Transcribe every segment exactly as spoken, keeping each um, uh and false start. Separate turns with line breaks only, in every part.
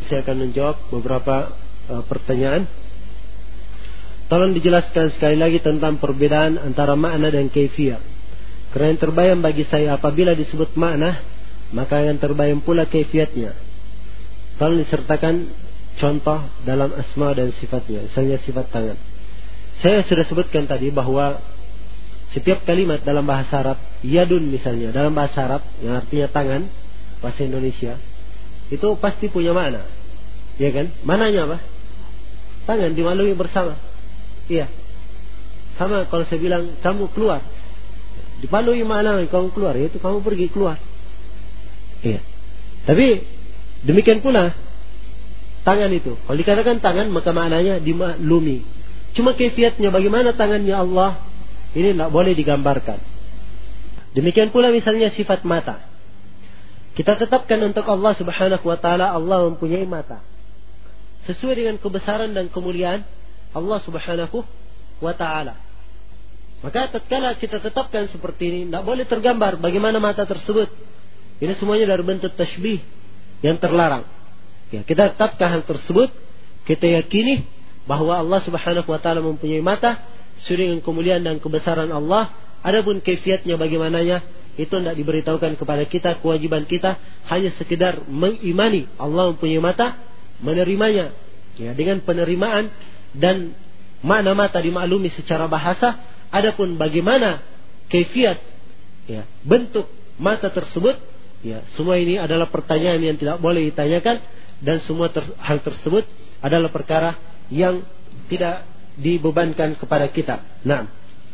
saya akan menjawab beberapa uh, pertanyaan. Tolong dijelaskan sekali lagi tentang perbedaan antara makna dan kaifiyah. Karena yang terbayang bagi saya apabila disebut makna, maka yang terbayang pula kaifiyatnya. Tolong disertakan contoh dalam asma dan sifatnya, misalnya sifat tangan. Saya sudah sebutkan tadi bahwa setiap kalimat dalam bahasa Arab, yadun misalnya, dalam bahasa Arab yang artinya tangan, bahasa Indonesia, itu pasti punya makna. Ya kan? Mananya apa? Tangan dimaklumi bersama. Iya. Sama kalau saya bilang kamu keluar, dimaklumi makna kamu keluar, yaitu kamu pergi keluar. Iya. Tapi demikian pula tangan itu. Kalau dikatakan tangan, maka maknanya dimaklumi. Cuma kaifiatnya bagaimana tangannya Allah, ini tidak boleh digambarkan. Demikian pula misalnya sifat mata. Kita tetapkan untuk Allah Subhanahu wa taala, Allah mempunyai mata. Sesuai dengan kebesaran dan kemuliaan Allah Subhanahu wa taala. Maka tatkala kita tetapkan seperti ini, tidak boleh tergambar bagaimana mata tersebut. Ini semuanya dari bentuk tashbih yang terlarang. Ya, kita tetapkan hal tersebut, kita yakini bahwa Allah Subhanahu wa taala mempunyai mata sesuai dengan kemuliaan dan kebesaran Allah. Adapun kaifiatnya bagaimananya, itu tidak diberitahukan kepada kita. Kewajiban kita hanya sekedar mengimani Allah mempunyai mata, menerimanya ya, dengan penerimaan dan makna mata dimaklumi secara bahasa. Adapun bagaimana kaifiat ya, bentuk mata tersebut, ya, semua ini adalah pertanyaan yang tidak boleh ditanyakan, dan semua ter, hal tersebut adalah perkara yang tidak dibebankan kepada kita. Nah,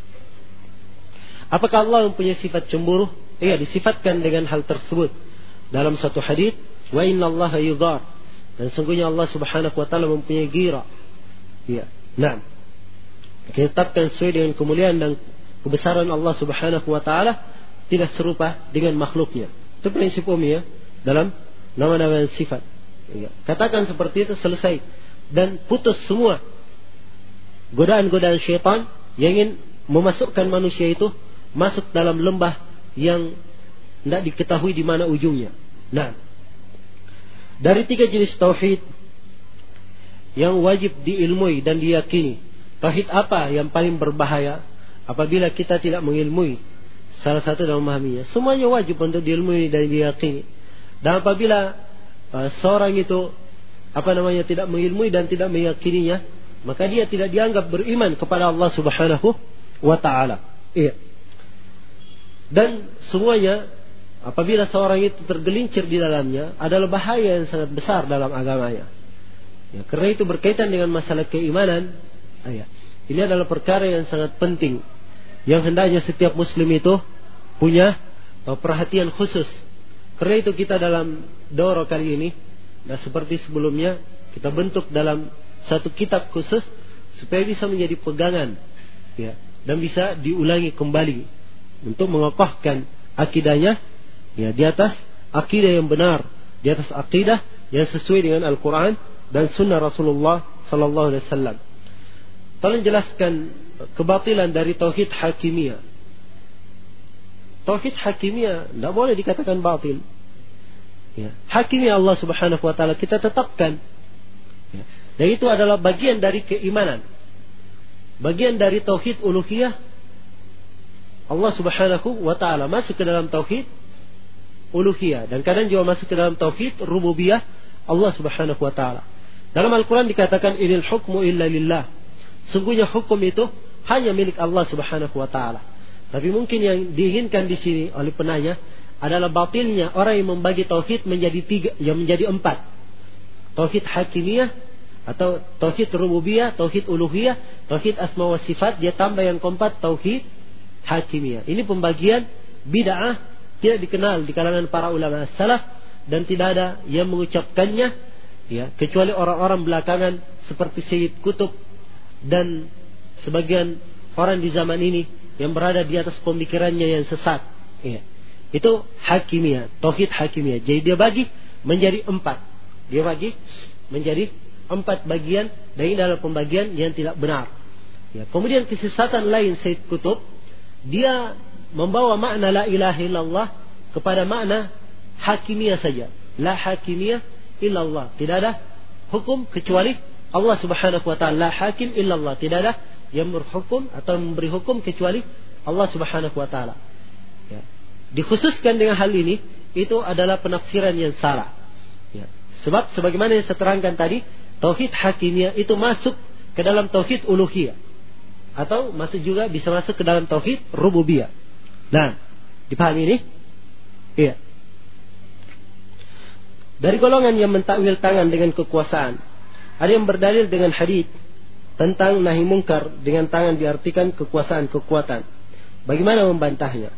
apakah Allah mempunyai sifat cemburu? Iya, disifatkan dengan hal tersebut dalam satu hadis, wa innallaha yudhar, dan sungguhnya Allah Subhanahu wa taala mempunyai ghira. Iya. Nah, kita tetapkan sesuai dengan kemuliaan dan kebesaran Allah Subhanahu wa taala, tidak serupa dengan makhluknya. Itu prinsip umum ya dalam nama-nama dan sifat. Ya. Katakan seperti itu, selesai, dan putus semua godaan-godaan syaitan yang ingin memasukkan manusia itu masuk dalam lembah yang tidak diketahui di mana ujungnya. Nah, dari tiga jenis tauhid yang wajib diilmui dan diyakini, tauhid apa yang paling berbahaya apabila kita tidak mengilmui salah satu dan memahaminya? Semuanya wajib untuk diilmui dan diyakini. Dan apabila uh, seorang itu apa namanya tidak mengilmui dan tidak meyakininya, maka dia tidak dianggap beriman kepada Allah Subhanahu wa taala. Iya. Dan semuanya apabila seorang itu tergelincir di dalamnya adalah bahaya yang sangat besar dalam agamanya. Ya, karena itu berkaitan dengan masalah keimanan. Iya. Ini adalah perkara yang sangat penting, yang hendaknya setiap muslim itu punya perhatian khusus. Karena itu kita dalam daurah kali ini, nah seperti sebelumnya, kita bentuk dalam satu kitab khusus supaya bisa menjadi pegangan ya, dan bisa diulangi kembali untuk mengokohkan akidahnya ya, di atas akidah yang benar, di atas akidah yang sesuai dengan Al-Quran dan Sunnah Rasulullah Sallallahu Alaihi Wasallam. Tolong jelaskan kebatilan dari tauhid hakimiyah. Tauhid hakimiyah tidak boleh dikatakan batil. Ya. Hakimiyah Allah Subhanahu Wa Taala kita tetapkan. Ya. Dan itu adalah bagian dari keimanan, bagian dari tauhid uluhiyah. Allah Subhanahu wa taala masuk ke dalam tauhid uluhiyah, dan kadang juga masuk ke dalam tauhid rububiyah Allah Subhanahu wa taala. Dalam Al-Quran dikatakan inil hukmu illa lillah, sungguhnya hukum itu hanya milik Allah Subhanahu wa taala. Tapi mungkin yang diinginkan di sini oleh penanya adalah batilnya orang yang membagi tauhid menjadi tiga, yang menjadi empat. Tauhid hakimiyah atau tauhid rububiyah, tauhid uluhiyah, tauhid asma wa sifat, dia tambah yang keempat tauhid hakimiyah. Ini pembagian bid'ah, tidak dikenal di kalangan para ulama salaf, dan tidak ada yang mengucapkannya ya, kecuali orang-orang belakangan seperti Sayyid Qutb dan sebagian orang di zaman ini yang berada di atas pemikirannya yang sesat ya. Itu hakimiyah, tauhid hakimiyah. Jadi dia bagi menjadi empat, dia bagi menjadi empat bagian, dan ini adalah pembagian yang tidak benar ya. Kemudian kesesatan lain Sayyid Qutb, dia membawa makna la ilaha illallah kepada makna hakimiyah saja. La hakimiyah illallah. Tidak ada hukum kecuali Allah Subhanahu wa taala. La hakim illallah. Tidak ada yang berhukum atau memberi hukum kecuali Allah Subhanahu wa taala. Ya. Dikhususkan dengan hal ini, itu adalah penafsiran yang salah. Ya. Sebab sebagaimana yang saya terangkan tadi, tauhid hakimiyah itu masuk ke dalam tauhid uluhiyah, atau masuk juga bisa masuk ke dalam tauhid rububiyah. Nah, dipahami ini? Iya. Dari golongan yang mentakwil tangan dengan kekuasaan, ada yang berdalil dengan hadis tentang nahi mungkar dengan tangan diartikan kekuasaan, kekuatan. Bagaimana membantahnya?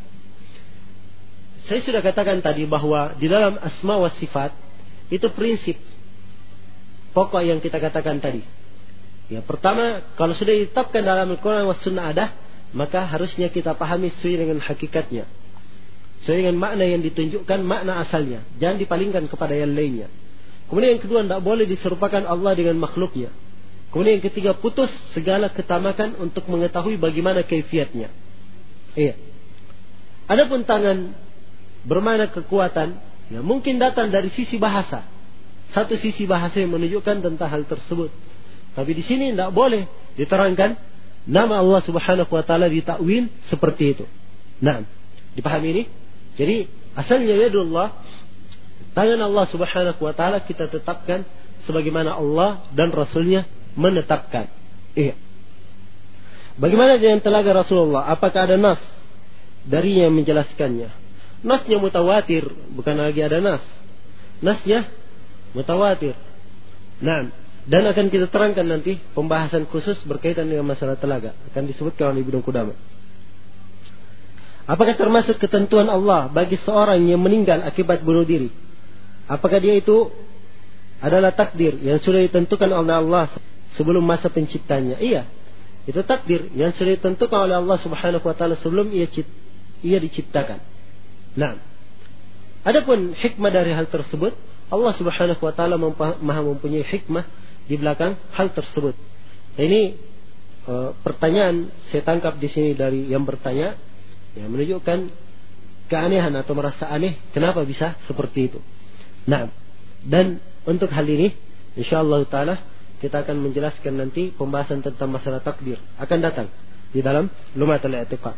Saya sudah katakan tadi bahwa di dalam asma wa sifat itu prinsip pokok yang kita katakan tadi. Ya, pertama, kalau sudah ditetapkan dalam Al-Quran wa Sunnah ada, maka harusnya kita pahami sesuai dengan hakikatnya, sesuai dengan makna yang ditunjukkan, makna asalnya. Jangan dipalingkan kepada yang lainnya. Kemudian yang kedua, tidak boleh diserupakan Allah dengan makhluknya. Kemudian yang ketiga, putus segala ketamakan untuk mengetahui bagaimana kaifiatnya. Iya. Adapun tangan bermakna kekuatan, ya mungkin datang dari sisi bahasa. Satu sisi bahasa yang menunjukkan tentang hal tersebut. Tapi di sini tidak boleh diterangkan nama Allah Subhanahu wa taala ditakwil seperti itu. Nah, dipahami ini? Jadi asalnya yadullah, tangan Allah Subhanahu wa taala kita tetapkan sebagaimana Allah dan Rasulnya menetapkan. Iya. Bagaimana dengan telaga Rasulullah? Apakah ada nas darinya yang menjelaskannya? Nasnya mutawatir, bukan lagi ada nas. Nasnya mutawatir. Nah, dan akan kita terangkan nanti pembahasan khusus berkaitan dengan masalah telaga, akan disebutkan oleh Ibnu Qudamah. Apakah termasuk ketentuan Allah bagi seorang yang meninggal akibat bunuh diri? Apakah dia itu adalah takdir yang sudah ditentukan oleh Allah sebelum masa penciptanya? Iya, itu takdir yang sudah ditentukan oleh Allah Subhanahu wa taala sebelum ia ia diciptakan. Nah, adapun hikmah dari hal tersebut, Allah Subhanahu wa taala Maha mempunyai hikmah di belakang hal tersebut. Nah, ini e, pertanyaan saya tangkap di sini dari yang bertanya, yang menunjukkan keanehan atau merasa aneh kenapa bisa seperti itu. Nah, dan untuk hal ini insyaallah taala kita akan menjelaskan nanti pembahasan tentang masalah takdir akan datang di dalam Lumatul I'tiqad.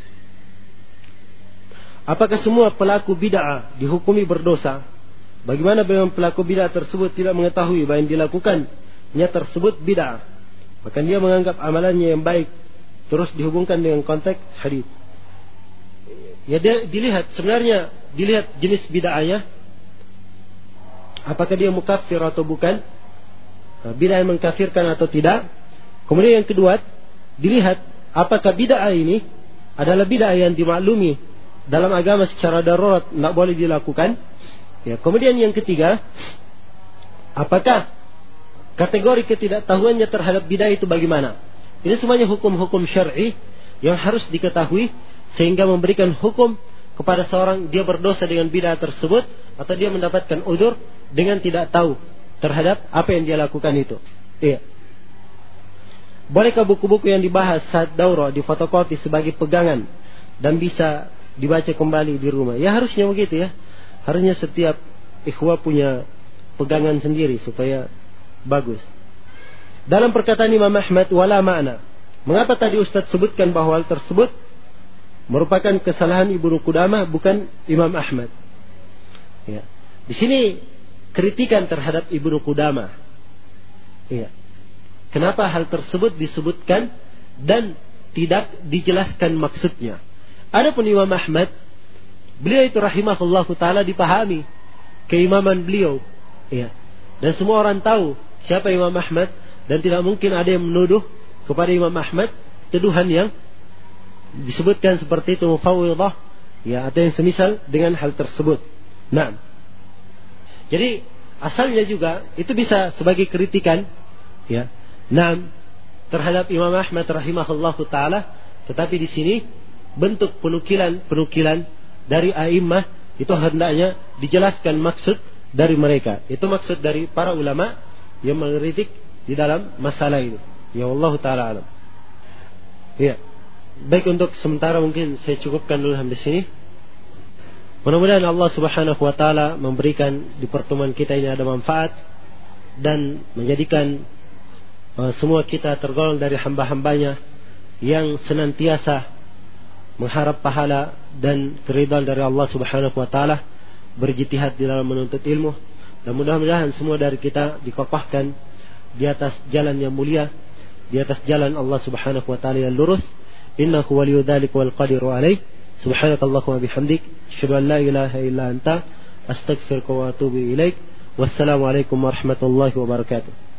Apakah semua pelaku bid'ah dihukumi berdosa? Bagaimana dengan pelaku bid'ah tersebut tidak mengetahui bahwa yang dilakukannya tersebut bid'ah, bahkan dia menganggap amalannya yang baik, terus dihubungkan dengan konteks hadis. Ya, dia dilihat sebenarnya dilihat jenis bid'ahnya, apakah dia mukafir atau bukan, bid'ah yang mengkafirkan atau tidak. Kemudian yang kedua, dilihat apakah bid'ah ini adalah bid'ah yang dimaklumi dalam agama secara darurat, tidak boleh dilakukan. Ya, kemudian yang ketiga, apakah kategori ketidaktahuannya terhadap bid'ah itu bagaimana? Ini semuanya hukum-hukum syar'i yang harus diketahui sehingga memberikan hukum kepada seorang dia berdosa dengan bid'ah tersebut atau dia mendapatkan udzur dengan tidak tahu terhadap apa yang dia lakukan itu. Iya. Bolehkah buku-buku yang dibahas saat daurah difotokopi sebagai pegangan dan bisa dibaca kembali di rumah? Ya, harusnya begitu ya. Harusnya setiap ikhwah punya pegangan sendiri supaya bagus. Dalam perkataan Imam Ahmad wala makna, mengapa tadi Ustaz sebutkan bahwa hal tersebut merupakan kesalahan Ibnu Qudamah bukan Imam Ahmad? Ya. Di sini kritikan terhadap Ibnu Qudamah. Ya. Kenapa hal tersebut disebutkan dan tidak dijelaskan maksudnya? Adapun Imam Ahmad, beliau itu rahimahullah ta'ala dipahami keimaman beliau, ya. Dan semua orang tahu siapa Imam Ahmad, dan tidak mungkin ada yang menuduh kepada Imam Ahmad tuduhan yang disebutkan seperti itu mufawwidah, ya, atau yang semisal dengan hal tersebut. Nah, jadi asalnya juga itu bisa sebagai kritikan, ya, nah, terhadap Imam Ahmad rahimahullah ta'ala, tetapi di sini bentuk penukilan-penukilan dari a'immah itu hendaknya dijelaskan maksud dari mereka. Itu maksud dari para ulama yang mengkritik di dalam masalah ini. Ya Allah Ta'ala alam. Ya. Baik, untuk sementara mungkin saya cukupkan dulu sampai sini. Mudah-mudahan Allah Subhanahu wa taala memberikan di pertemuan kita ini ada manfaat dan menjadikan uh, semua kita tergolong dari hamba-hambanya yang senantiasa mengharap pahala dan keridhaan dari Allah Subhanahu wa taala, berjitihad di dalam menuntut ilmu. Dan mudah-mudahan semua dari kita dikokohkan di atas jalan yang mulia, di atas jalan Allah Subhanahu wa taala yang lurus. Innahu waliyyu dzalika wal qadiru alaih. Subhanakallahumma bihamdik, asyhadu an la ilaha illa anta, astaghfiruka wa atubu ilaik. Wassalamu alaikum warahmatullahi wabarakatuh.